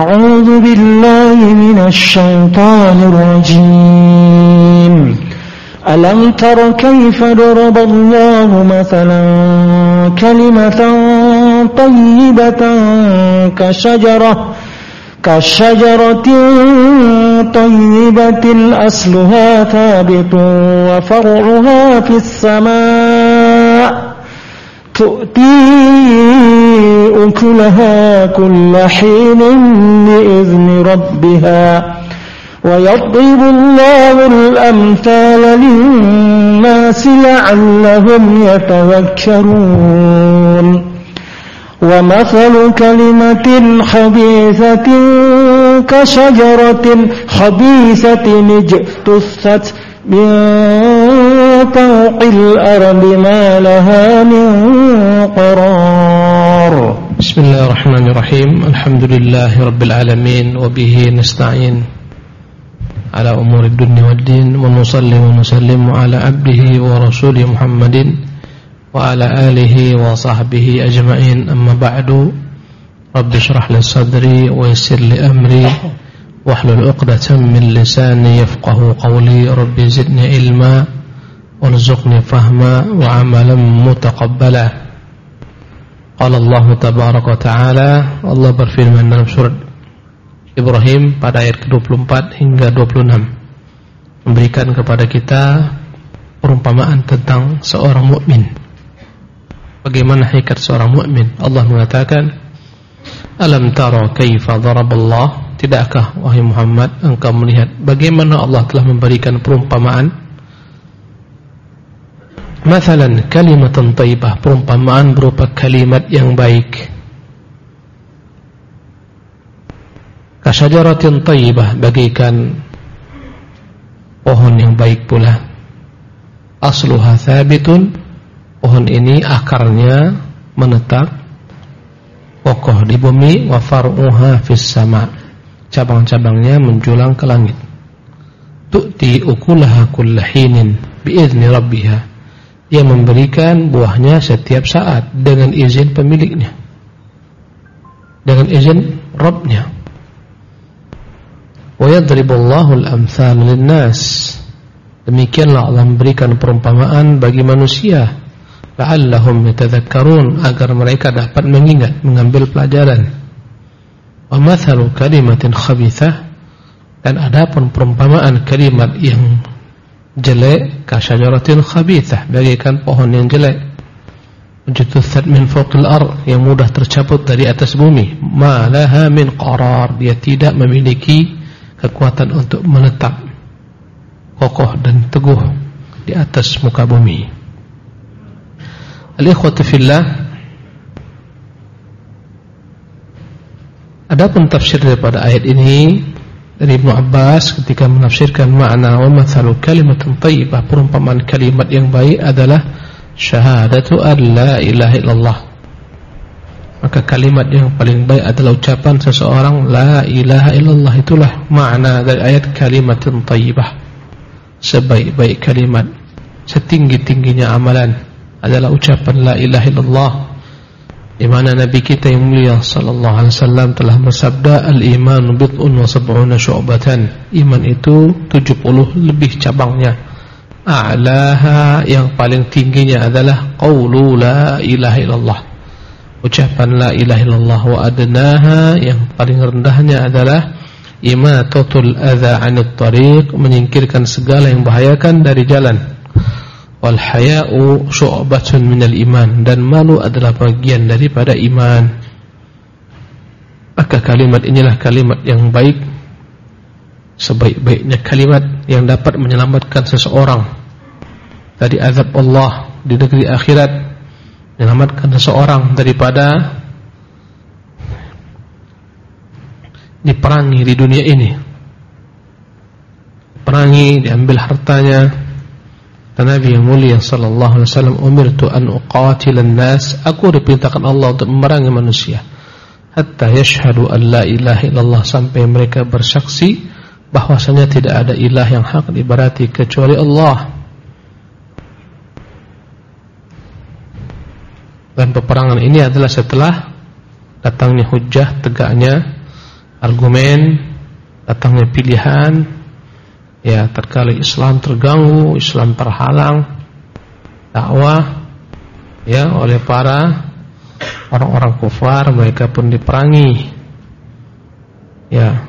أعوذ بالله من الشيطان الرجيم ألم تر كيف ضرب الله مثلا كلمة طيبة كشجرة طيبة أصلها ثابت وفرعها في السماء تؤتي أكلها كل حين بإذن ربها ويضرب الله الأمثال للناس لعلهم يتذكرون ومثل كلمة خبيثة كشجرة خبيثة اجتثت من فوق الأرض ما لها من قرار. بسم الله الرحمن الرحيم. الحمد لله رب العالمين وبه نستعين على أمور الدنيا والدين ونصلي ونسلم على عبده ورسوله محمد وعلى آله وصحبه أجمعين. أما بعد رب اشرح لي صدري ويسر لي أمري واحلل عقدة من لساني يفقه قولي. رب زدني علما وارزقني فهما وعملا متقبلا. قال الله تبارك وتعالى, Allah berfirman dalam surat Ibrahim pada ayat ke-24 hingga 26, memberikan kepada kita perumpamaan tentang seorang mukmin. Bagaimana hakikat seorang mukmin? Allah mengatakan, Alam tara kaifa daraballah, tidakkah wahai Muhammad engkau melihat bagaimana Allah telah memberikan perumpamaan? Mathalan kalimatan thayyibah, perumpamaan berupa kalimat yang baik. Kasyajaratin thayyibah, bagaikan pohon yang baik pula. Asluha thabitun, pohon ini akarnya menetap kokoh di bumi. Wa far'uha fis sama, cabang-cabangnya menjulang ke langit. Tu'ti ukulaha kulla hinin biizni rabbiha, ia memberikan buahnya setiap saat dengan izin pemiliknya, dengan izin Rabbnya. Wa yadribullahu al-amthal lin-nas, demikianlah Allah memberikan perumpamaan bagi manusia, la'allahum yatadhakkarun, agar mereka dapat mengingat, mengambil pelajaran. Wa mathalu kalimatin khabithah, dan adapun perumpamaan kalimat yang jelek, kasyajaratin khabithah, bagaikan pohon yang jelek, jututhat min fawqil ard, yang mudah tercabut dari atas bumi. Ma laha min qarar, dia tidak memiliki kekuatan untuk menetap kokoh dan teguh di atas muka bumi. Al-ikhwatu fillah, adapun tafsir daripada ayat ini dari Ibnu Abbas ketika menafsirkan makna wa mathalu kalimatin thayyibah, perumpamaan kalimat yang baik adalah syahadatu an la ilaha illallah. Maka kalimat yang paling baik adalah ucapan seseorang la ilaha illallah. Itulah makna dari ayat kalimatin thayyibah. Sebaik-baik kalimat, setinggi-tingginya amalan adalah ucapan la ilaha illallah, di mana Nabi kita yang mulia sallallahu alaihi wasallam telah bersabda, al-iman bid'un wa sab'una syu'batan, iman itu 70 lebih cabangnya. A'laha, yang paling tingginya adalah qaulu la ilaha illallah, ucapan la ilaha illallah. Wa adnaha, yang paling rendahnya adalah imatatul adza 'anit tariq, menyingkirkan segala yang membahayakan dari jalan. Wal haya'u syu'batun minal iman, dan malu adalah bagian daripada iman. Maka kalimat inilah kalimat yang baik, sebaik-baiknya kalimat yang dapat menyelamatkan seseorang dari azab Allah di negeri akhirat, menyelamatkan seseorang daripada diperangi di dunia ini, perangi, diambil hartanya. Dan Nabi yang mulia sallallahu alaihi wasallam, umirtu an uqatilan nas, aku diperintahkan Allah untuk memerangi manusia hatta yashhadu an la ilaha illallah, sampai mereka bersaksi bahwasanya tidak ada ilah yang hak diibadati kecuali Allah. Dan peperangan ini adalah setelah datangnya hujjah, tegaknya argumen, datangnya pilihan, ya terkala Islam terganggu, Islam terhalang dakwah ya oleh para orang-orang kufar, mereka pun diperangi. Ya,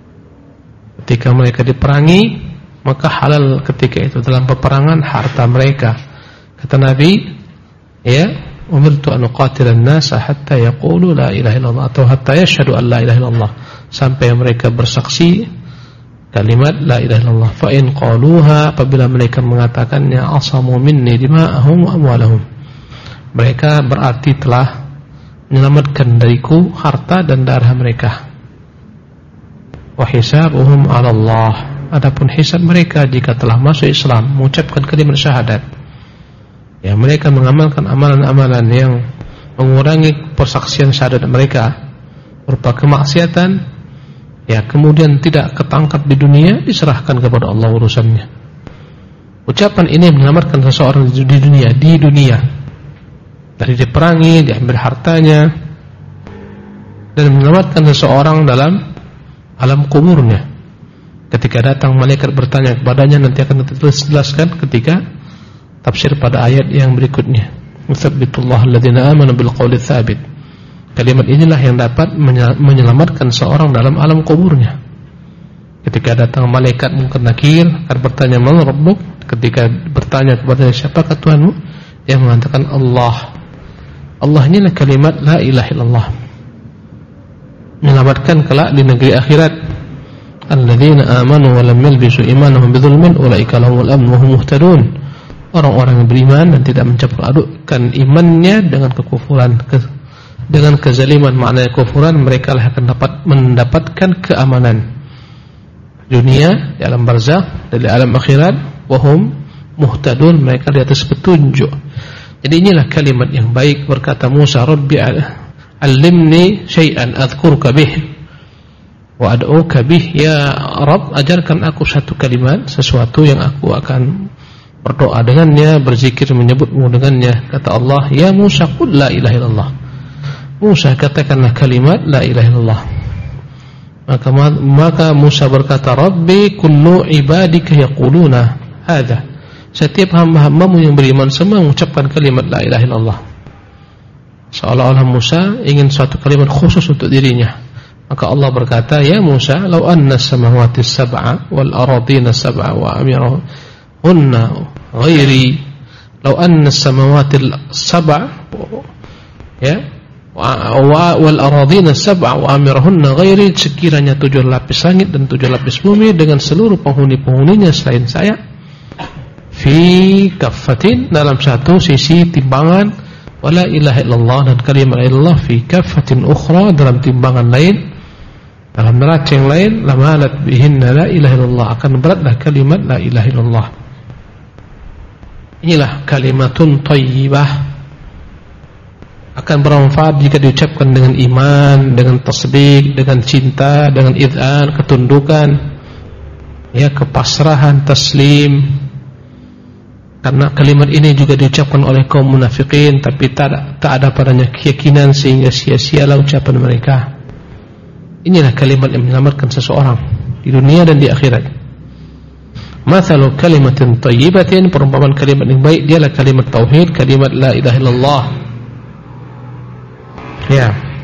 ketika mereka diperangi, maka halal ketika itu dalam peperangan harta mereka. Kata Nabi, ya, umirtu an uqatilan nasa hatta yaqulu la ilaha illallah, atau hatta yashhadu an la ilaha illallah, sampai mereka bersaksi kalimat la ilaha illallah. Fa in qaluha, apabila mereka mengatakannya, asamu minni dima'ahum wa amwalahum, mereka berarti telah menyelamatkan dariku harta dan darah mereka. Wa hisabuhum 'ala Allah, adapun hisab mereka jika telah masuk Islam, mengucapkan kalimat syahadat, ya mereka mengamalkan amalan-amalan yang mengurangi persaksian syahadat mereka berupa kemaksiatan, ya kemudian tidak ketangkap di dunia, diserahkan kepada Allah urusannya. Ucapan ini menyelamatkan seseorang di dunia dari diperangi, diambil hartanya, dan menyelamatkan seseorang dalam alam kuburnya. Ketika datang malaikat bertanya kepadanya, nanti akan dijelaskan ketika tafsir pada ayat yang berikutnya. Mutsabbitullah alladziina aamanu bil qawli tsabit. Kalimat inilah yang dapat menyelamatkan seorang dalam alam kuburnya. Ketika datang malaikat munkar nakir akan bertanya, "Man rabbuk?" Ketika bertanya kepadanya, "Siapakah Tuhanmu?" Dia mengatakan, Allah. Allah inilah kalimat la ilaha illallah, menyelamatkan kelak di negeri akhirat. Alladziina aamanu wa lam yalbisu iimanahum bidzulmin ulaika lahumul amn wa hum muhtadun. Orang-orang yang beriman dan tidak mencampur adukkan imannya dengan kekufuran, dengan kezaliman, maknanya kufuran, mereka lah akan mendapatkan keamanan dunia di alam barzakh dan di alam akhirat. Wahum muhtadun, mereka di atas petunjuk. Jadi inilah kalimat yang baik. Berkata Musa, Rabbi alimni syai'an adhkuruka bih wa ad'uka bih. Ya Rabb, ajarkan aku satu kalimat, sesuatu yang aku akan berdoa dengannya, berzikir menyebutmu dengannya. Kata Allah, ya Musa, qul la ilaha illallah. Musa, katakanlah kalimat la ilaha illallah. Maka Musa berkata, Rabbi kullu ibadika yaquluna hadha. Setiap hamba-hambamu yang beriman semua mengucapkan kalimat la ilaha illallah. Seolah-olah Musa ingin suatu kalimat khusus untuk dirinya. Maka Allah berkata, ya Musa, law anna as-samawati as-sab'a wal aradina as-sab'a wa amirahunna ghairi, law anna as-samawati as-sab'a ya wal aradina sab'a wa amirahunna ghairi, sekiranya 7 lapis langit dan 7 lapis bumi dengan seluruh penghuni-penghuninya selain saya, fi kaffatin, dalam satu sisi timbangan, wala ilaha illallah, dan kalimat illallah fi kaffatin ukhra, dalam timbangan lain, dalam neraca yang lain, lamalat bihinna la ilaha illallah, akan beratlah kalimat la ilaha illallah. Inilah kalimatun thayyibah, akan bermanfaat jika diucapkan dengan iman, dengan tasbih, dengan cinta, dengan id'an, ketundukan, ya, kepasrahan, taslim. Karena kalimat ini juga diucapkan oleh kaum munafikin, tapi tak ada padanya keyakinan sehingga sia-sialah ucapan mereka. Inilah kalimat yang menyelamatkan seseorang di dunia dan di akhirat. Mathalu kalimatin thayyibatin, perumpamaan kalimat yang baik dialah kalimat tauhid, kalimat la ilaha illallah. Ya,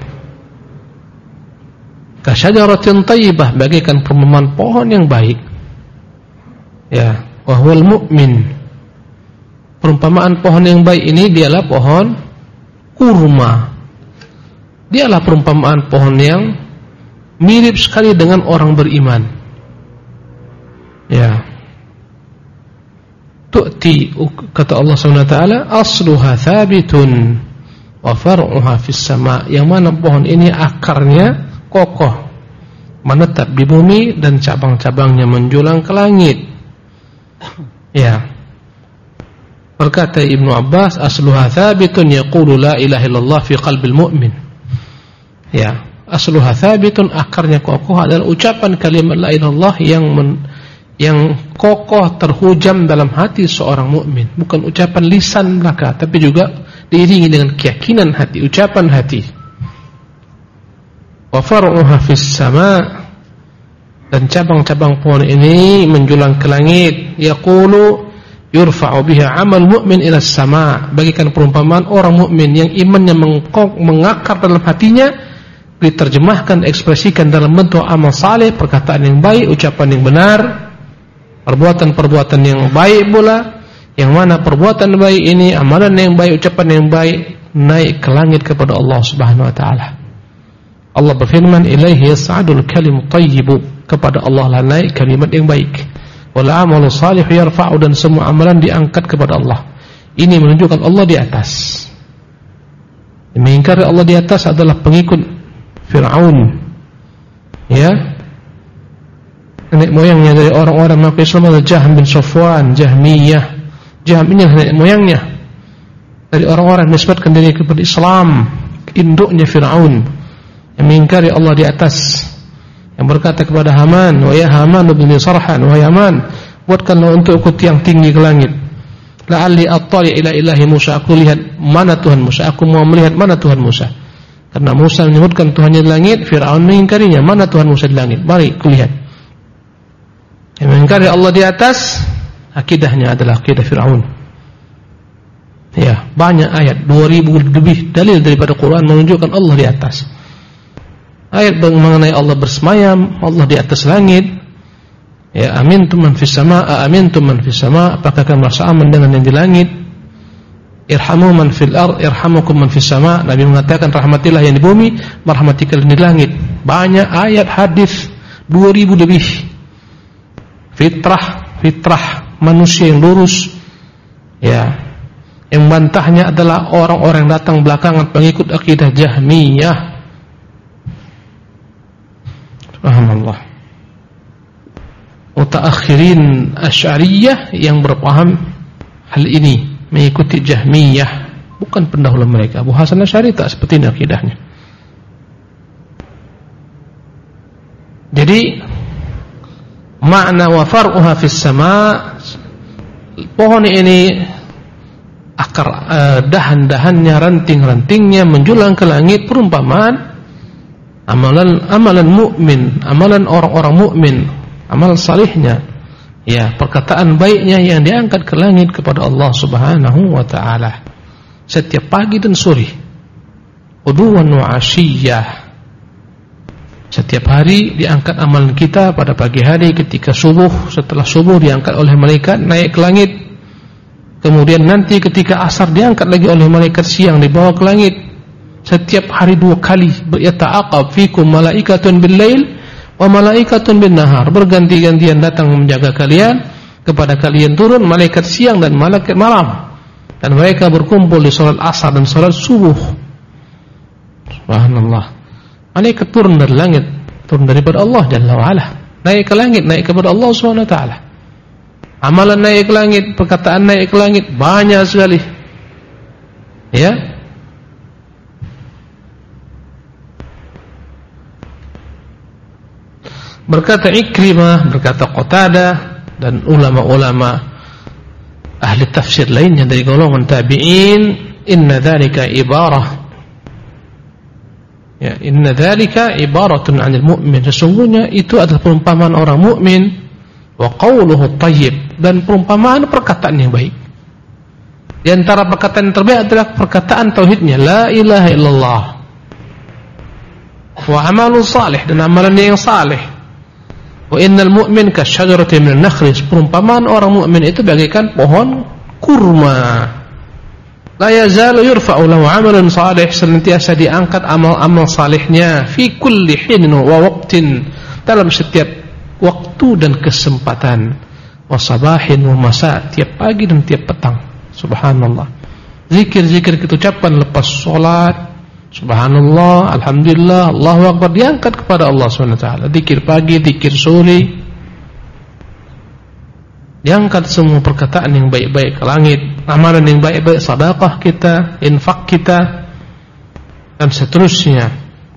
kasyajaratin thayyibah, bagaikan perumpamaan pohon yang baik. Ya, wa huwal mu'min. Perumpamaan pohon yang baik ini dialah pohon kurma. Dialah perumpamaan pohon yang mirip sekali dengan orang beriman. Ya. Tu'ti, kata Allah SWT, asluha thabitun wa far'uha fis sama', yang mana pohon ini akarnya kokoh, menetap di bumi, dan cabang-cabangnya menjulang ke langit. Ya. Berkata Ibnu Abbas, asluha thabitun yaqulu la ilaha illallah fi qalbil mu'min. Ya, asluha thabitun, akarnya kokoh adalah ucapan kalimat la ilaha illallah yang kokoh terhujam dalam hati seorang mukmin, bukan ucapan lisan belaka, tapi juga diiringi dengan keyakinan hati, ucapan hati. wa far'uha fis sama', dan cabang-cabang pohon ini menjulang ke langit. Yaqulu yurfa'u biha 'amal mu'min ila sama', bagikan perumpamaan orang mukmin yang imannya mengakar dalam hatinya, diterjemahkan, ekspresikan dalam bentuk amal saleh, perkataan yang baik, ucapan yang benar, perbuatan-perbuatan yang baik pula, yang mana perbuatan baik ini, amalan yang baik, ucapan yang baik, naik ke langit kepada Allah Subhanahu wa taala. Allah berfirman, ilaihi yas'adul kalimut thayyibu, kepada Allah lah naik kalimat yang baik. Wal amalu salihu yarfa'u, dan semua amalan diangkat kepada Allah. Ini menunjukkan Allah di atas. Mengingkari Allah di atas adalah pengikut Fir'aun. Ya. Nenek moyangnya dari orang-orang maka Islam adalah Jahm bin Safwan, Jahmiyah. Jahm ini nenek moyangnya dari orang-orang yang nisbatkan diri kepada Islam, induknya Fir'aun yang mengingkari Allah di atas, yang berkata kepada Haman, wa ya Haman ibni Sarhan, wa ya Haman, buatkanlah untukku tiang tinggi ke langit, la'alli attali ila ilahi Musa, aku lihat mana Tuhan Musa, aku mau melihat mana Tuhan Musa. Karena Musa menyebutkan Tuhannya di langit, Fir'aun mengingkarinya, mana Tuhan Musa di langit, mari kulihat. Yang mengingkari Allah di atas, akidahnya adalah akidah Fir'aun. Ya, banyak ayat, 2000 lebih dalil daripada Quran menunjukkan Allah di atas. Ayat mengenai Allah bersemayam, Allah di atas langit. Ya, amintum man fis sama', amintum man fis sama', apakah kamu merasa aman dengan yang di langit? Irhamu man fil ard, irhamukum man fis sama'. Nabi mengatakan rahmatilah yang di bumi, merahmati kalian di langit. Banyak ayat hadis, 2000 lebih. Fitrah manusia yang lurus. Ya. Yang bantahnya adalah orang-orang yang datang belakangan pengikut akidah Jahmiyah. Subhanallah. Mutaakhirin Asy'ariyah yang berpaham hal ini, mengikuti Jahmiyah, bukan pendahulu mereka. Abu Hasan Asy'ari tak seperti ini akidahnya. Jadi makna wa far'uha fis sama', pohon ini akar dahan-dahannya, ranting-rantingnya menjulang ke langit, perumpamaan amalan mukmin, amalan orang-orang mukmin, amal salihnya, ya, perkataan baiknya yang diangkat ke langit kepada Allah Subhanahu wa taala setiap pagi dan sore, uduwan wa asyiyah. Setiap hari diangkat amalan kita pada pagi hari ketika subuh, setelah subuh diangkat oleh malaikat naik ke langit. Kemudian nanti ketika asar diangkat lagi oleh malaikat siang dibawa ke langit. Setiap hari 2 kali, yata'aqab fikum malaikatun bil lail wa malaikatun bin nahar, berganti-gantian datang menjaga kalian, kepada kalian turun malaikat siang dan malaikat malam, dan mereka berkumpul di salat asar dan salat subuh. Subhanallah. Malaikat turun dari langit, turun daripada Allah Jalla wa Ala, naik ke langit, naik kepada Allah Subhanahu wa taala. Amalan naik ke langit, perkataan naik ke langit, banyak sekali. Ya. Berkata Ikrimah, berkata Qatadah, dan ulama-ulama ahli tafsir lainnya dari golongan tabi'in, inna dzalika ibarah, ya, inna dzalika ibaratun 'anil mu'min, sesungguhnya itu adalah perumpamaan orang mukmin, wa qawluhu thayyib, dan perumpamaan perkataan yang baik. Di antara perkataan yang terbaik adalah perkataan tauhidnya, la ilaha illallah, wa amalu salih, dan amalan yang saleh. Wa innal mu'min kasyajaratin minan nakhli, perumpamaan orang mukmin itu bagaikan pohon kurma. La yazalu yurfa'u lahu 'amalun salih, senantiasa diangkat amal-amal salihnya, fi kulli hin wa waqtin, dalam setiap waktu dan kesempatan, wa sabahin wa masa, tiap pagi dan tiap petang. Subhanallah. Zikir-zikir kita ucapkan lepas salat, subhanallah, alhamdulillah, Allahu akbar, diangkat kepada Allah Subhanahu wa taala. Zikir pagi, zikir sore, diangkat semua perkataan yang baik-baik ke langit, amalan yang baik-baik, sedekah kita, infak kita, dan seterusnya.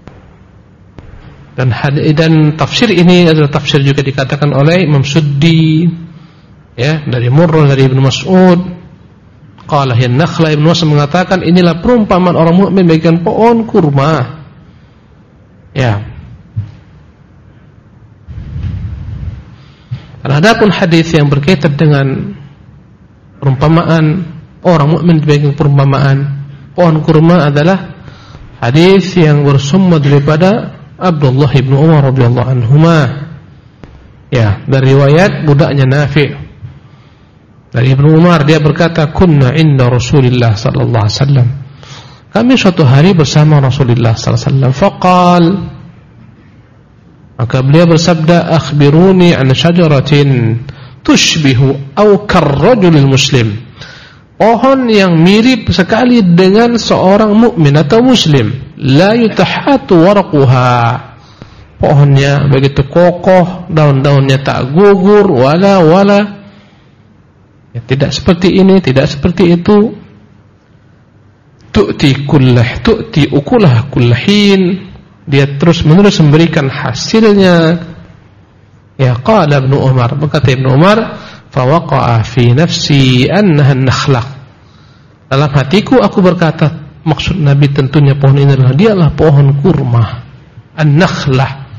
Dan tafsir ini adalah tafsir juga dikatakan oleh Imam Suddi, ya, dari Murrah, dari Ibnu Mas'ud. Qala hiya nakhla, Ibnu Mas'ud mengatakan inilah perumpamaan orang mukmin bagaikan pohon kurma. Ya. Adapun hadis yang berkaitan dengan perumpamaan orang mukmin dibanding perumpamaan pohon kurma adalah hadis yang bersumber daripada Abdullah bin Umar radhiyallahu anhuma. Ya, dari riwayat budaknya Nafi'. Dari Ibnu Umar dia berkata, "Kunna inda Rasulillah sallallahu alaihi wasallam." Kami suatu hari bersama Rasulullah sallallahu alaihi wasallam. Faqal, maka beliau bersabda, "Akhbiruni an syajaratin tushbihu aw karrajulil muslim." Pohon yang mirip sekali dengan seorang mukmin atau muslim. La yutahatu warquha. Pohonnya begitu kokoh, daun-daunnya tak gugur, wala. Ya, tidak seperti ini, tidak seperti itu. Tu'ti ukulah kullahin. Dia terus-menerus memberikan hasilnya. Ya, qala Ibnu Umar, berkata Ibnu Umar, fawaqa'a fi nafsi annaha an-nakhlah. Dalam hatiku aku berkata, maksud Nabi tentunya pohon ini adalah dialah pohon kurma. An-nakhlah.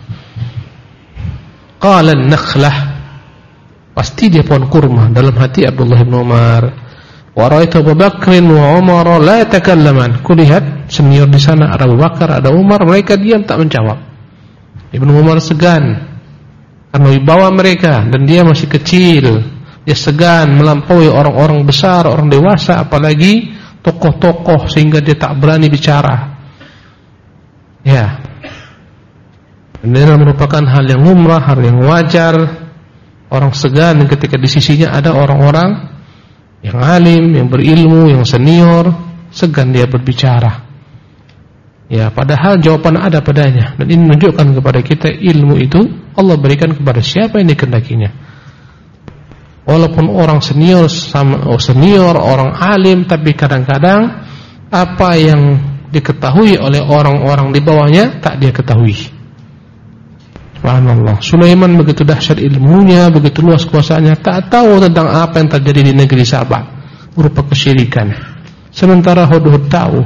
Qala an-nakhlah. Pasti dia pohon kurma. Dalam hati Abdullah bin Umar. Wa ra'aitu Abu Bakr wa Umar la yatakallaman. Kulihat senior di sana ada Abu Bakar, ada Umar, mereka diam tak menjawab. Ibnu Umar segan karena wibawa mereka dan dia masih kecil. Dia segan melampaui orang-orang besar, orang dewasa, apalagi tokoh-tokoh, sehingga dia tak berani bicara. Ya. Ini merupakan hal yang lumrah, hal yang wajar. Orang segan ketika di sisinya ada orang-orang yang alim, yang berilmu, yang senior, segan dia berbicara. Ya, padahal jawaban ada padanya. Dan ini menunjukkan kepada kita ilmu itu Allah berikan kepada siapa yang dikehendakinya. Walaupun orang senior, orang alim, tapi kadang-kadang apa yang diketahui oleh orang-orang di bawahnya tak dia ketahui. Subhanallah. Sulaiman begitu dahsyat ilmunya, begitu luas kuasanya, tak tahu tentang apa yang terjadi di negeri Sabah berupa kesyirikan. Sementara Hudhud tahu.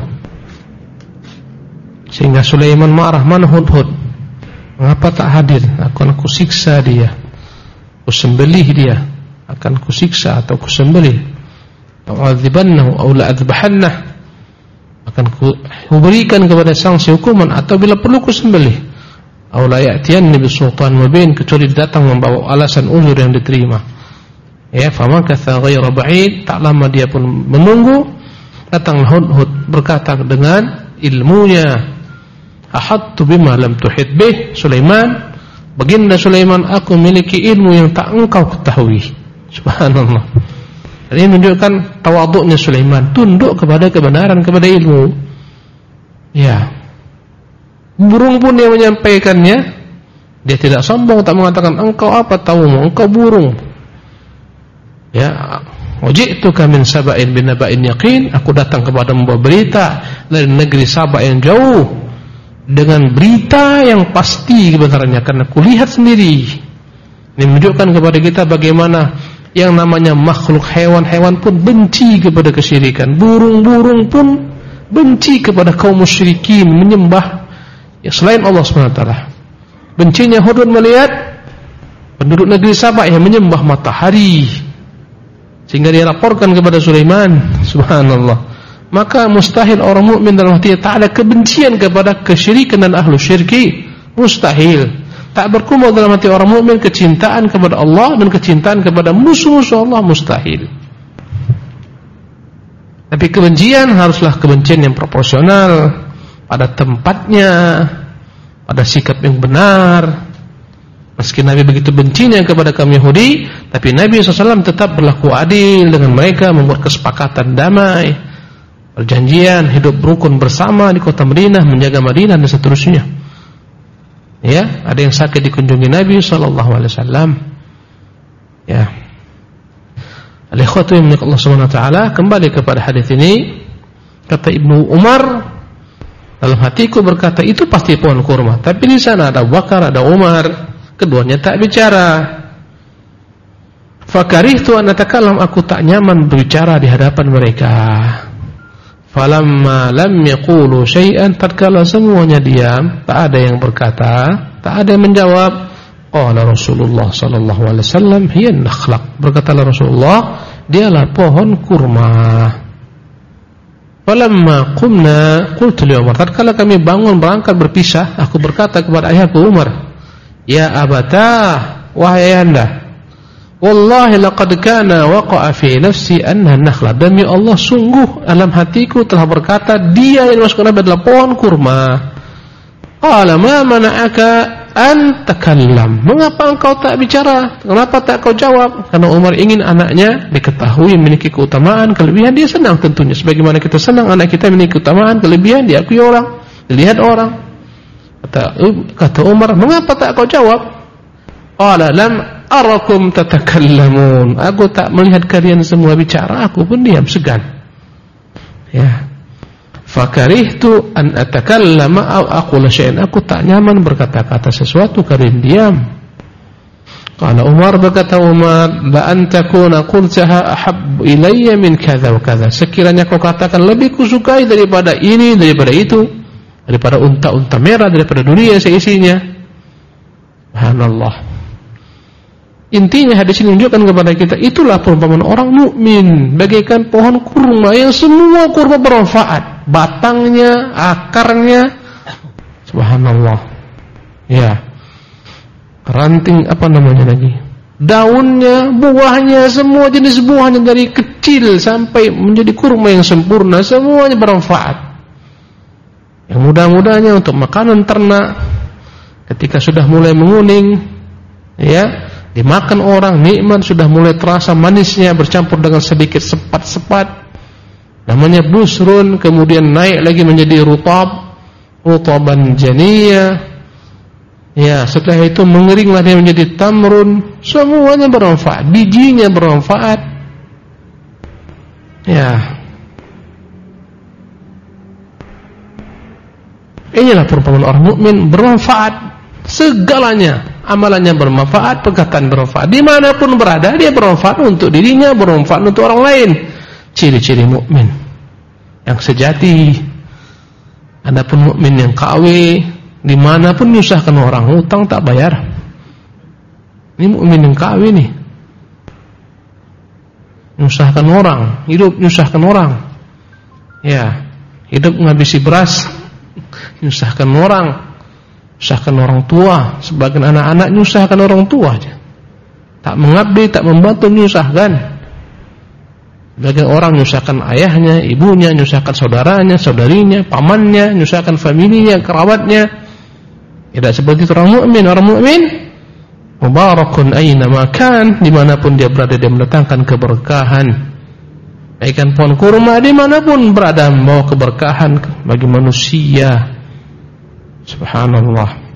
Sehingga Sulaiman marah, "Mana Hudhud? Mengapa tak hadir? Akan kusiksa dia. Kusembelih dia. Akan kusiksa atau kusembelih. A'adzibannahu aw la'adzbahannah." Akan kuberikan kepada sanksi hukuman atau bila perlu kusembelih. Aw la ya'tiyanni bisultan mubin, kecuali datang membawa alasan uzur yang diterima. Ya, famakatha ghayra ba'id, tak lama dia pun menunggu. Datang Hudhud berkata dengan ilmunya, "Ahattu bima lam tuhit bih." Sulaiman, baginda Sulaiman, aku memiliki ilmu yang tak engkau ketahui. Subhanallah. Ini menunjukkan tawaduknya Sulaiman, tunduk kepada kebenaran, kepada ilmu. Ya. Burung pun dia menyampaikannya. Dia tidak sombong, tak mengatakan engkau apa tahumu, engkau burung. Ya, waji'tuka min saba'in binaba'in yaqin. Aku datang kepada membawa berita dari negeri Sabah yang jauh dengan berita yang pasti kebenarannya, karena kulihat sendiri. Ini menunjukkan kepada kita bagaimana yang namanya makhluk hewan-hewan pun benci kepada kesyirikan. Burung-burung pun benci kepada kaum musyrikin, menyembah ya selain Allah SWT. Bencinya Hudhud melihat penduduk negeri Sabah yang menyembah matahari, sehingga dia laporkan kepada Sulaiman. Subhanallah. Maka mustahil orang mukmin dalam hatinya tak ada kebencian kepada kesyirikan dan ahlu syirki. Mustahil. Tak berkumpul dalam hati orang mukmin kecintaan kepada Allah dan kecintaan kepada musuh-musuh Allah. Mustahil. Tapi kebencian haruslah kebencian yang proporsional, pada tempatnya, pada sikap yang benar. Meski Nabi begitu bencinya kepada kaum Yahudi, tapi Nabi SAW tetap berlaku adil dengan mereka, membuat kesepakatan damai, perjanjian, hidup rukun bersama di kota Madinah, menjaga Madinah dan seterusnya. Ya, ada yang sakit dikunjungi Nabi SAW. Ya. Al-ikhwatu min Allah Subhanahu wa taala, kembali kepada hadis ini, kata Ibnu Umar, dalam hatiku berkata itu pasti pohon kurma, tapi di sana ada Abu Bakar, ada Umar, keduanya tak bicara. Fakarihtu an atakallam, aku tak nyaman berbicara di hadapan mereka. Falamma lam yaqulu syai'an, tatkala semuanya diam, tak ada yang berkata, tak ada yang menjawab. Qala Rasulullah sallallahu alaihi wasallam, hiya nakhlaq. Berkatalah Rasulullah, dialah pohon kurma. Falamma qumna qultu li Umar, tatkala kami bangun berangkat berpisah, aku berkata kepada ayahku Umar, ya abatah, wahai ayahanda, wallahi laqad kana waqa'a fi nafsi anna nakhla, demi Allah sungguh dalam hatiku telah berkata dia yang dimaksudkan adalah pohon kurma. Qala ma mana'aka an takallam, mengapa engkau tak bicara, kenapa tak kau jawab? Karena Umar ingin anaknya diketahui memiliki keutamaan, kelebihan. Dia senang tentunya, sebagaimana kita senang anak kita memiliki keutamaan, kelebihan, diakui orang, dilihat orang. Kata Umar, mengapa tak kau jawab? Qala lam arakum tatakallamun, aku tak melihat kalian semua bicara, aku pun diam segan. Ya, fakarihtu an atakallama aw aqula syai'an, aku tak nyaman berkata-kata sesuatu kalian diam. Qala Umar, berkata Umar, la an takuna qultaha ahabbu ilayya min kadza wa kadza, sekiranya kau katakan lebih kusukai daripada ini, daripada itu, daripada unta-unta merah, daripada dunia seisinya. Subhanallah. Intinya hadis ini menunjukkan kepada kita, itulah perumpamaan orang mukmin, bagaikan pohon kurma yang semua kurma bermanfaat, batangnya, akarnya, subhanallah, ya, ranting apa namanya lagi, daunnya, buahnya, semua jenis buahnya dari kecil sampai menjadi kurma yang sempurna, semuanya bermanfaat. Yang mudah-mudahnya untuk makanan ternak, ketika sudah mulai menguning, ya, dimakan orang, nikmat, sudah mulai terasa manisnya bercampur dengan sedikit sepat-sepat, namanya busrun, kemudian naik lagi menjadi rutaban janiyah, ya, setelah itu mengeringlah dia menjadi tamrun, semuanya bermanfaat, bijinya bermanfaat, ya. Inilah perumpamaan orang mukmin, bermanfaat segalanya. Amalannya bermanfaat, perkataan bermanfaat, dimanapun berada dia bermanfaat untuk dirinya, bermanfaat untuk orang lain. Ciri-ciri mukmin yang sejati. Adapun mukmin yang KW, dimanapun nyusahkan orang, hutang tak bayar. Ini mukmin yang KW nih, nyusahkan orang, hidup nyusahkan orang, ya, hidup ngabisi beras, nyusahkan orang, nyusahkan orang tua, sebagian anak-anak nyusahkan orang tua aja, tak mengabdi, tak membantu, nyusahkan. Sebagian orang nyusahkan ayahnya, ibunya, nyusahkan saudaranya, saudarinya, pamannya, nyusahkan familinya, kerabatnya. Tidak seperti itu orang mukmin. Orang mukmin mubarakun aina makan, dimanapun dia berada dia mendatangkan keberkahan. Ikan pohon kurma dimanapun berada membawa keberkahan bagi manusia. Subhanallah.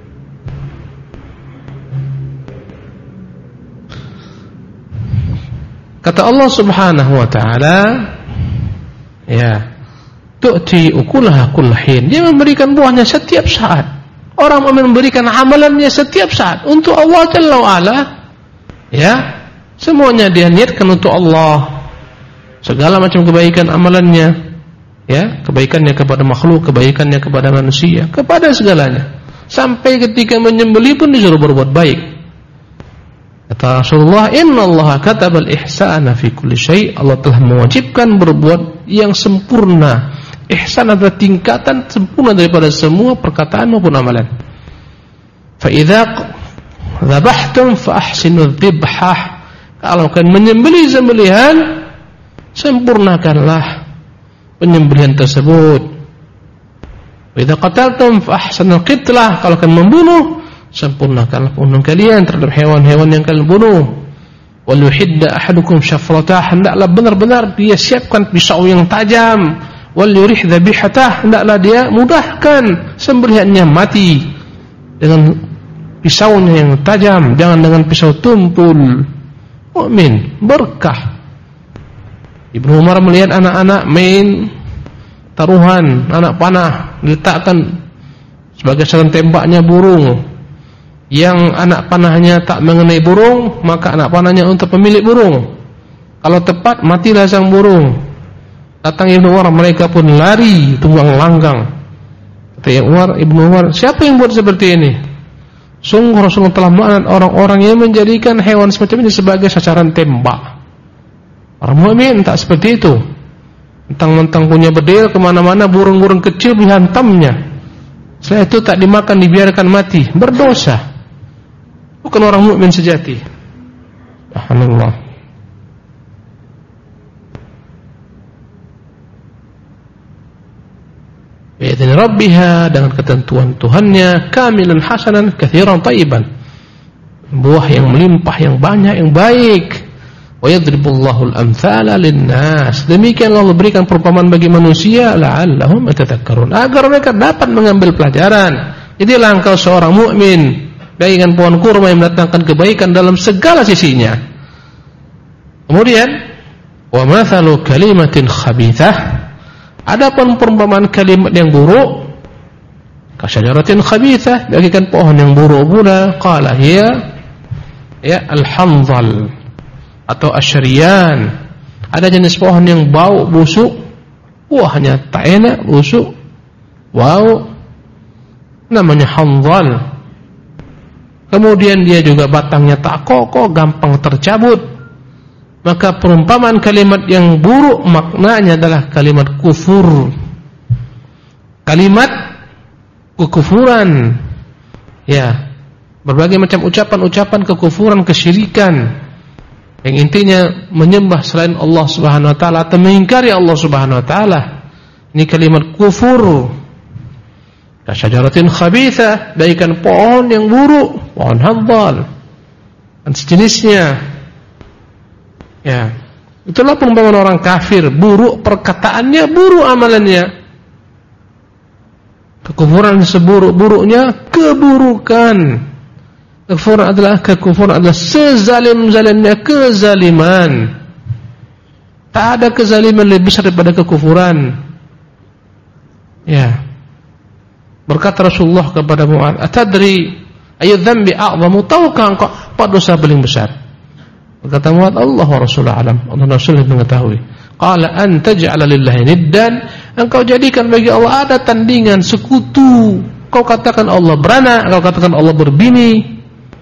Kata Allah Subhanahu wa taala, ya, tu'ti ukulaha kullahin, dia memberikan buahnya setiap saat. Orang memberikan amalannya setiap saat untuk Allah Jalla wa Ala, ya, semuanya dia niatkan untuk Allah. Segala macam kebaikan amalannya, ya, kebaikannya kepada makhluk, kebaikannya kepada manusia, kepada segalanya. Sampai ketika menyembelih pun disuruh berbuat baik. Kata Rasulullah, innallaha katabal ihsana fi kulli syai', Allah telah mewajibkan berbuat yang sempurna. Ihsan adalah tingkatan sempurna daripada semua perkataan maupun amalan. Fa idza dzabhtum fa ahsinu dzibhah, kalau kalian menyembelih sembelihan, sempurnakanlah penyembelihan tersebut. Wa idza qataltum fa ahsinul qitlah, kalau kalian membunuh, sempurnakanlah pembunuhan kalian terhadap hewan-hewan yang kalian bunuh. Wal yuhidda ahadukum syafratah, hendaklah benar-benar dia siapkan pisau yang tajam. Wal yurih dhabihatah, hendaklah dia mudahkan sembelihannya, mati dengan pisaunya yang tajam, jangan dengan pisau tumpul. Mukmin berkah. Ibnu Umar melihat anak-anak main taruhan, anak panah diletakkan sebagai sasaran tembaknya burung. Yang anak panahnya tak mengenai burung, maka anak panahnya untuk pemilik burung. Kalau tepat, matilah sang burung. Datang Ibnu Umar, mereka pun lari tunggang langgang. Kata Ibnu Umar, siapa yang buat seperti ini? Sungguh Rasulullah telah melaknat orang-orang yang menjadikan hewan semacam ini sebagai sasaran tembak. Orang mukmin tak seperti itu. Mentang-mentang punya bedil, kemana-mana burung-burung kecil dihantamnya. Setelah itu tak dimakan, dibiarkan mati, berdosa. Bukan orang mukmin sejati. Alhamdulillah. Bi'idzni Rabbiha, dengan ketentuan Tuhannya, kamilan hasanan katsiran thayyiban, buah yang melimpah, yang banyak, yang baik. Wa yadribullahu al-amthala lin-nas, demikianlah Allah berikan perumpamaan bagi manusia la'allahum yatadhakkarun, agar mereka dapat mengambil pelajaran. Jadi langkah seorang mukmin bagaikan pohon kurma yang mendatangkan kebaikan dalam segala sisinya. Kemudian wa mathalu kalimatin khabithah, adapun perumpamaan kalimat yang buruk, kasyajaratin khabithah, bagaikan pohon yang buruk pula. Qala hiya ya al-hanzal atau asyriyan. Ada jenis pohon yang bau busuk, buahnya tak enak, busuk, bau, namanya hanzal. Kemudian dia juga batangnya tak kokoh, gampang tercabut. Maka perumpamaan kalimat yang buruk maknanya adalah kalimat kufur, kalimat kekufuran, ya, berbagai macam ucapan-ucapan kekufuran, kesyirikan, yang intinya menyembah selain Allah Subhanahu wa taala atau mengingkari Allah Subhanahu wa taala. Ini kalimat kufur. Kasyajaratin khabithah, bagaikan pohon yang buruk, pohon hanzal dan sejenisnya. Ya, itulah perumpamaan orang kafir, buruk perkataannya, buruk amalannya. Kekufuran seburuk-buruknya keburukan. Kekufuran adalah sezalim-zalimnya kezaliman. Tak ada kezaliman lebih besar daripada kekufuran. Ya. Berkata Rasulullah kepada Mu'adz, "Atadri ayu dzambi a'zamu?" Tahukah engkau apa dosa paling besar? Berkata Mu'adz, "Allah wa Rasulullah alam." Allah Rasul mengetahui. Qala an taj'ala lillahi niddan, engkau jadikan bagi Allah ada tandingan, sekutu. Kau katakan Allah beranak, kau katakan Allah berbini.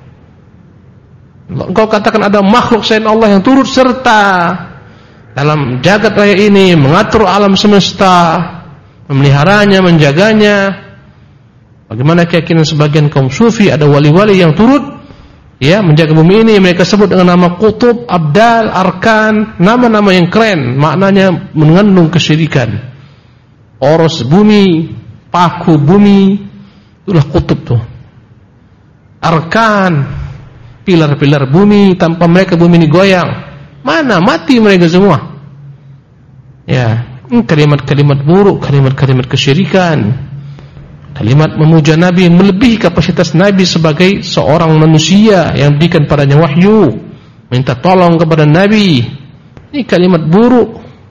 Engkau katakan ada makhluk selain Allah yang turut serta dalam jagat raya ini, mengatur alam semesta, memeliharanya, menjaganya. Bagaimana keyakinan sebagian kaum sufi, ada wali-wali yang turut ya menjaga bumi ini, mereka sebut dengan nama kutub, abdal, arkan, nama-nama yang keren, maknanya mengandung kesyirikan. Oros bumi, paku bumi, itulah kutub tuh. Arkan, pilar-pilar bumi, tanpa mereka bumi ini goyang. Mana? Mati mereka semua. Ya, kalimat-kalimat buruk, kalimat-kalimat kesyirikan, kalimat memuja Nabi melebihi kapasitas Nabi sebagai seorang manusia yang diberikan padanya wahyu, minta tolong kepada Nabi. Ini kalimat buruk.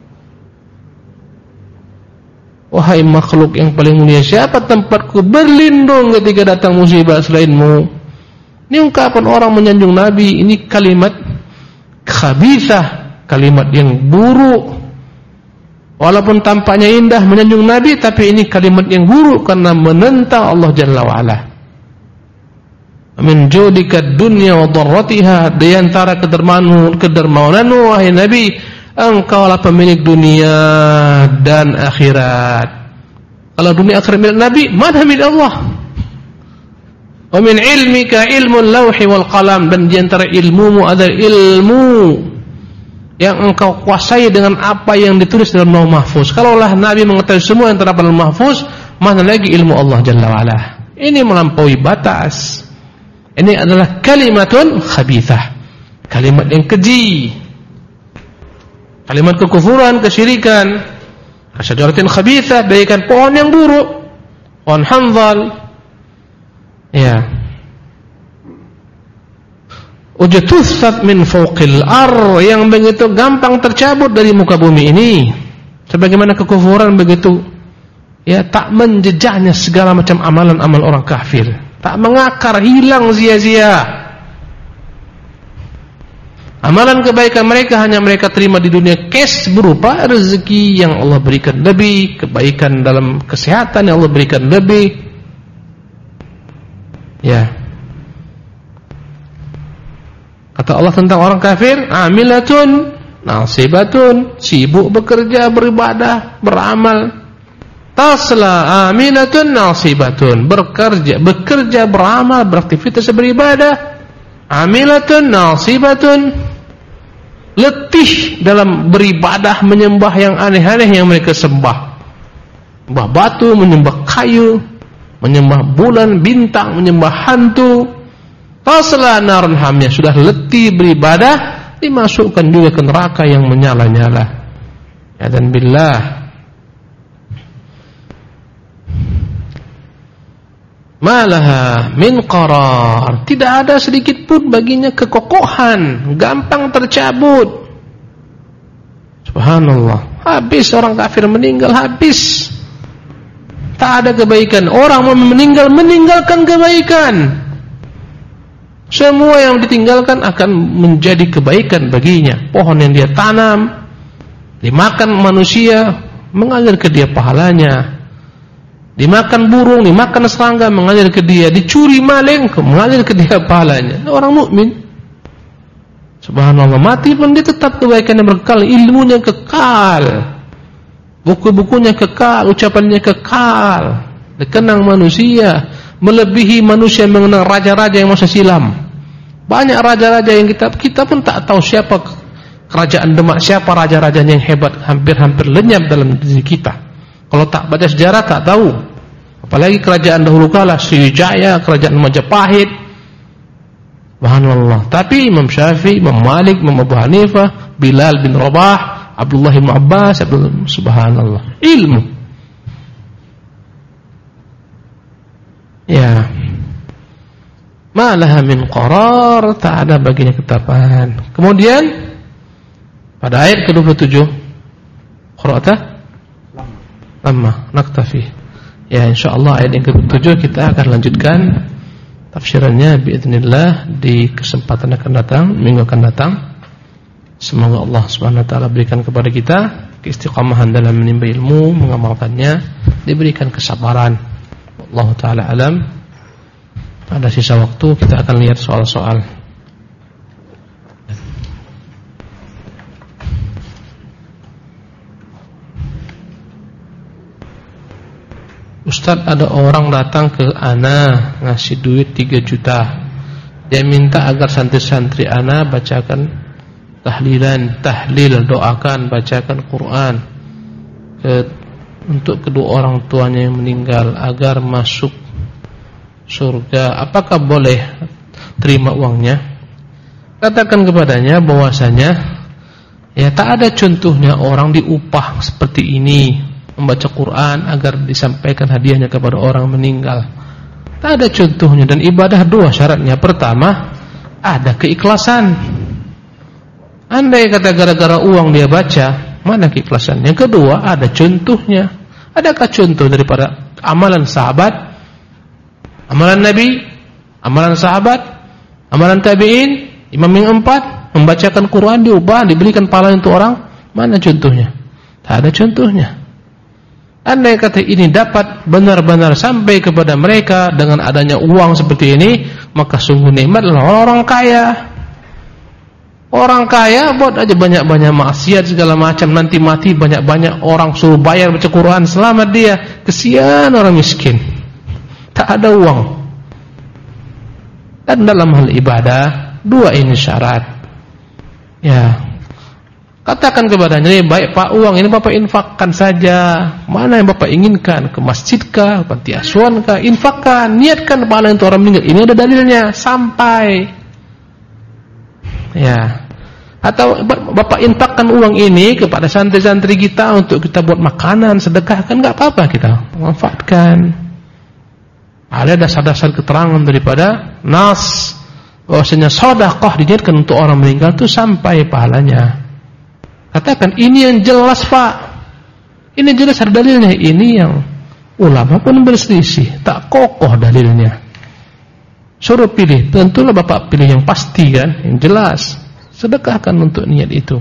Wahai makhluk yang paling mulia, siapa tempatku berlindung ketika datang musibah selainmu? Ini ungkapan orang menyanjung Nabi. Ini kalimat khabithah, kalimat yang buruk. Walaupun tampaknya indah menyanjung Nabi, tapi ini kalimat yang buruk karena menentang Allah Jalla wa'ala. Min judika dunya wa dharratiha, di antara kedermawananmu wahai Nabi, engkaulah pemilik dunia dan akhirat. Kalau dunia akhirat milik Nabi, mana milik Allah? Wa min ilmika ilmul lawhi wal qalam, dan di antara ilmumu adalah ilmu yang engkau kuasai dengan apa yang ditulis dalam Lauh Mahfuz. Kalaulah Nabi mengetahui semua yang terdapat dalam Mahfuz, mana lagi ilmu Allah Jalla wa'ala. Ini melampaui batas. Ini adalah kalimatun khabithah, kalimat yang keji, kalimat kekufuran, kesyirikan. Kasyajaratin khabithah, bagaikan pohon yang buruk, pohon hanzal. Ya. Ujtussat min fawqil ar, yang begitu gampang tercabut dari muka bumi ini. Sebagaimana kekufuran begitu ya tak menjejaknya segala macam amalan-amal orang kafir, tak mengakar, hilang sia-sia. Amalan kebaikan mereka hanya mereka terima di dunia cash berupa rezeki yang Allah berikan lebih, kebaikan dalam kesehatan yang Allah berikan lebih. Ya. Kata Allah tentang orang kafir, amilatun nasibatun, sibuk bekerja, beribadah, beramal. Tasla amilatun nasibatun, bekerja, beramal, beraktivitas, beribadah. Amilatun nasibatun, letih dalam beribadah, menyembah yang aneh-aneh yang mereka sembah. Menyembah batu, menyembah kayu, menyembah bulan, bintang, menyembah hantu. Tasla narun hamiyah, sudah letih beribadah, dimasukkan juga ke neraka yang menyala-nyala. Ya dan billah. Malaha min qarar, tidak ada sedikit pun baginya kekokohan, gampang tercabut. Subhanallah. Habis orang kafir meninggal, habis. Tak ada kebaikan. Orang meninggal, meninggalkan kebaikan. Semua yang ditinggalkan akan menjadi kebaikan baginya. Pohon yang dia tanam, dimakan manusia, mengalir ke dia pahalanya. Dimakan burung, dimakan serangga, mengalir ke dia. Dicuri maling, mengalir ke dia pahalanya. Orang mukmin. Subhanallah, mati pun dia tetap kebaikannya berkekal, ilmunya kekal. Buku-bukunya kekal, ucapannya kekal, dikenang manusia, melebihi manusia mengenang raja-raja yang masa silam. Banyak raja-raja yang kita pun tak tahu siapa kerajaan Demak, siapa raja-rajanya yang hebat, hampir-hampir lenyap dalam diri kita. Kalau tak baca sejarah tak tahu. Apalagi kerajaan dahulu kala, Sriwijaya, kerajaan Majapahit. Subhanallah. Tapi Imam Syafi'i, Imam Malik, Imam Abu Hanifah, Bilal bin Rabah, Abdullah bin Abbas, subhanallah, ilmu. Ya. Malaha min qarar, tak ada baginya ketetapan. Kemudian pada ayat ke-27, qira'atah lamma naktafi. Ya, insyaallah ayat yang ke-27 kita akan lanjutkan tafsirannya biidznillah di kesempatan akan datang, minggu akan datang. Semoga Allah Subhanahu wa taala berikan kepada kita keistiqamahan dalam menimba ilmu, mengamalkannya, diberikan kesabaran. Allah taala alam. Pada sisa waktu kita akan lihat soal-soal. Ustaz, ada orang datang ke ana ngasih duit 3 juta. Dia minta agar santri-santri ana bacakan tahlil, doakan, bacakan Quran untuk kedua orang tuanya yang meninggal agar masuk surga. Apakah boleh terima uangnya? Katakan kepadanya bahwasanya ya tak ada contohnya orang diupah seperti ini membaca Quran agar disampaikan hadiahnya kepada orang meninggal. Tak ada contohnya. Dan ibadah 2 syaratnya. Pertama, ada keikhlasan. Andai kata gara-gara uang dia baca, mana keikhlasan? Yang kedua, ada contohnya. Adakah contoh daripada amalan sahabat, amalan Nabi, amalan sahabat, amalan tabi'in, imam yang 4, membacakan Quran diubah, diberikan pahala untuk orang? Mana contohnya? Tak ada contohnya. Andai kata ini dapat benar-benar sampai kepada mereka dengan adanya uang seperti ini, maka sungguh nikmat adalah orang kaya. Orang kaya buat aja banyak-banyak maksiat segala macam, nanti mati banyak-banyak orang suruh bayar baca Quran, selamat dia. Kesian orang miskin, tak ada uang. Dan dalam hal ibadah 2 ini syarat. Ya, katakan kepadanya, baik Pak, uang ini Bapak infakkan saja. Mana yang Bapak inginkan, ke masjid kah, panti asuhan kah, infakkan, niatkan pahala untuk orang meninggal. Ini ada dalilnya, sampai. Ya. Atau Bapak infakkan uang ini kepada santri-santri kita untuk kita buat makanan, sedekahkan, enggak apa-apa, kita manfaatkan. Ada dasar-dasar keterangan daripada nas bahwasanya sedekah diniatkan untuk orang meninggal itu sampai pahalanya. Katakan ini yang jelas Pak, ini jelas ada dalilnya. Ini yang ulama pun berselisih, tak kokoh dalilnya. Suruh pilih, tentulah Bapak pilih yang pasti kan, yang jelas. Sedekahkan untuk niat itu.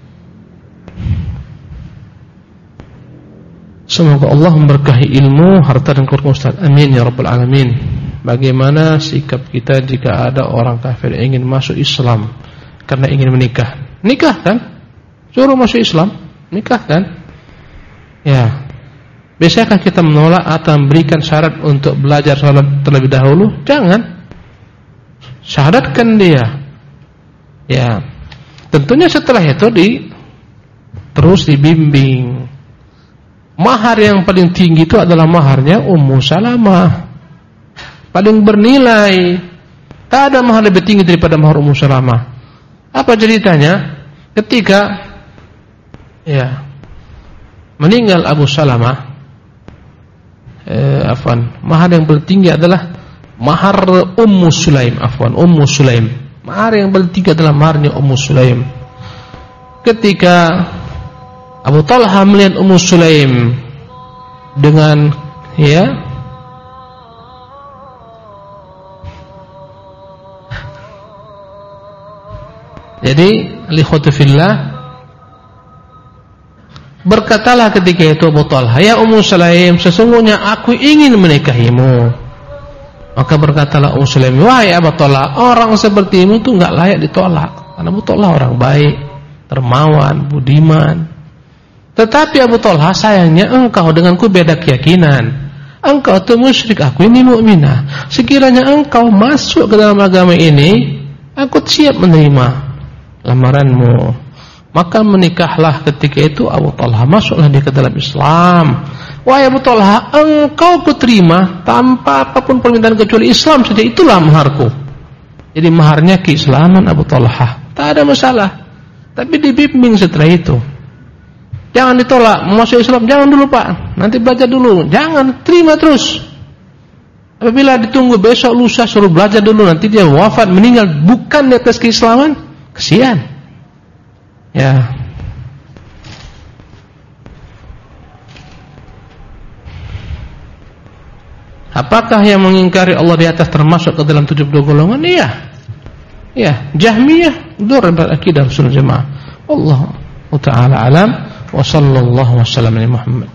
Semoga Allah memberkahi ilmu, harta dan keluarga Ustaz. Amin ya rabbal alamin. Bagaimana sikap kita jika ada orang kafir yang ingin masuk Islam karena ingin menikah. Nikah kan? Suruh masuk Islam, nikah kan? Ya. Bisakah kita menolak atau memberikan syarat untuk belajar salat terlebih dahulu? Jangan. Syaratkan dia. Ya. Tentunya setelah itu terus dibimbing. Mahar yang paling tinggi itu adalah maharnya Ummu Salamah. Paling bernilai. Tak ada mahar lebih tinggi daripada mahar Ummu Salamah. Apa ceritanya? Ketika meninggal Abu Salamah, mahar yang tertinggi adalah mahar Ummu Sulaim. Ummu Sulaim. Mahar yang tertinggi adalah maharnya Ummu Sulaim. Ketika Abu Talha melihat Ummu Sulaim dengan jadi likhwati fillah, berkatalah ketika itu Abu Talha, "Ya Ummu Sulaim, sesungguhnya aku ingin menikahimu." Maka berkatalah Ummu Sulaim, "Wahai Abu Talha, orang sepertimu itu enggak layak ditolak." Karena Abu Talha orang baik, dermawan, budiman. Tetapi Abu Talha, sayangnya engkau denganku beda keyakinan. Engkau itu musyrik, aku ini mukminah. Sekiranya engkau masuk ke dalam agama ini, aku siap menerima lamaranmu. Maka menikahlah ketika itu Abu Talha, masuklah dia ke dalam Islam. Wahai Abu Talha, engkau kuterima tanpa apapun permintaan kecuali Islam saja, itulah maharku. Jadi maharnya keislaman Abu Talha, tak ada masalah. Tapi dibimbing setelah itu. Jangan ditolak, masuk Islam jangan dulu Pak, nanti belajar dulu. Jangan, terima terus. Apabila ditunggu besok lusa suruh belajar dulu, nanti dia wafat meninggal bukan di atas keislaman, kesian. Ya. Apakah yang mengingkari Allah di atas termasuk ke dalam 72 golongan? Iya. Ya, Jahmiyah dur berakidah Sunnah Jamaah. Allah Ta'ala alam wa sallallahu wasallam ala Muhammad.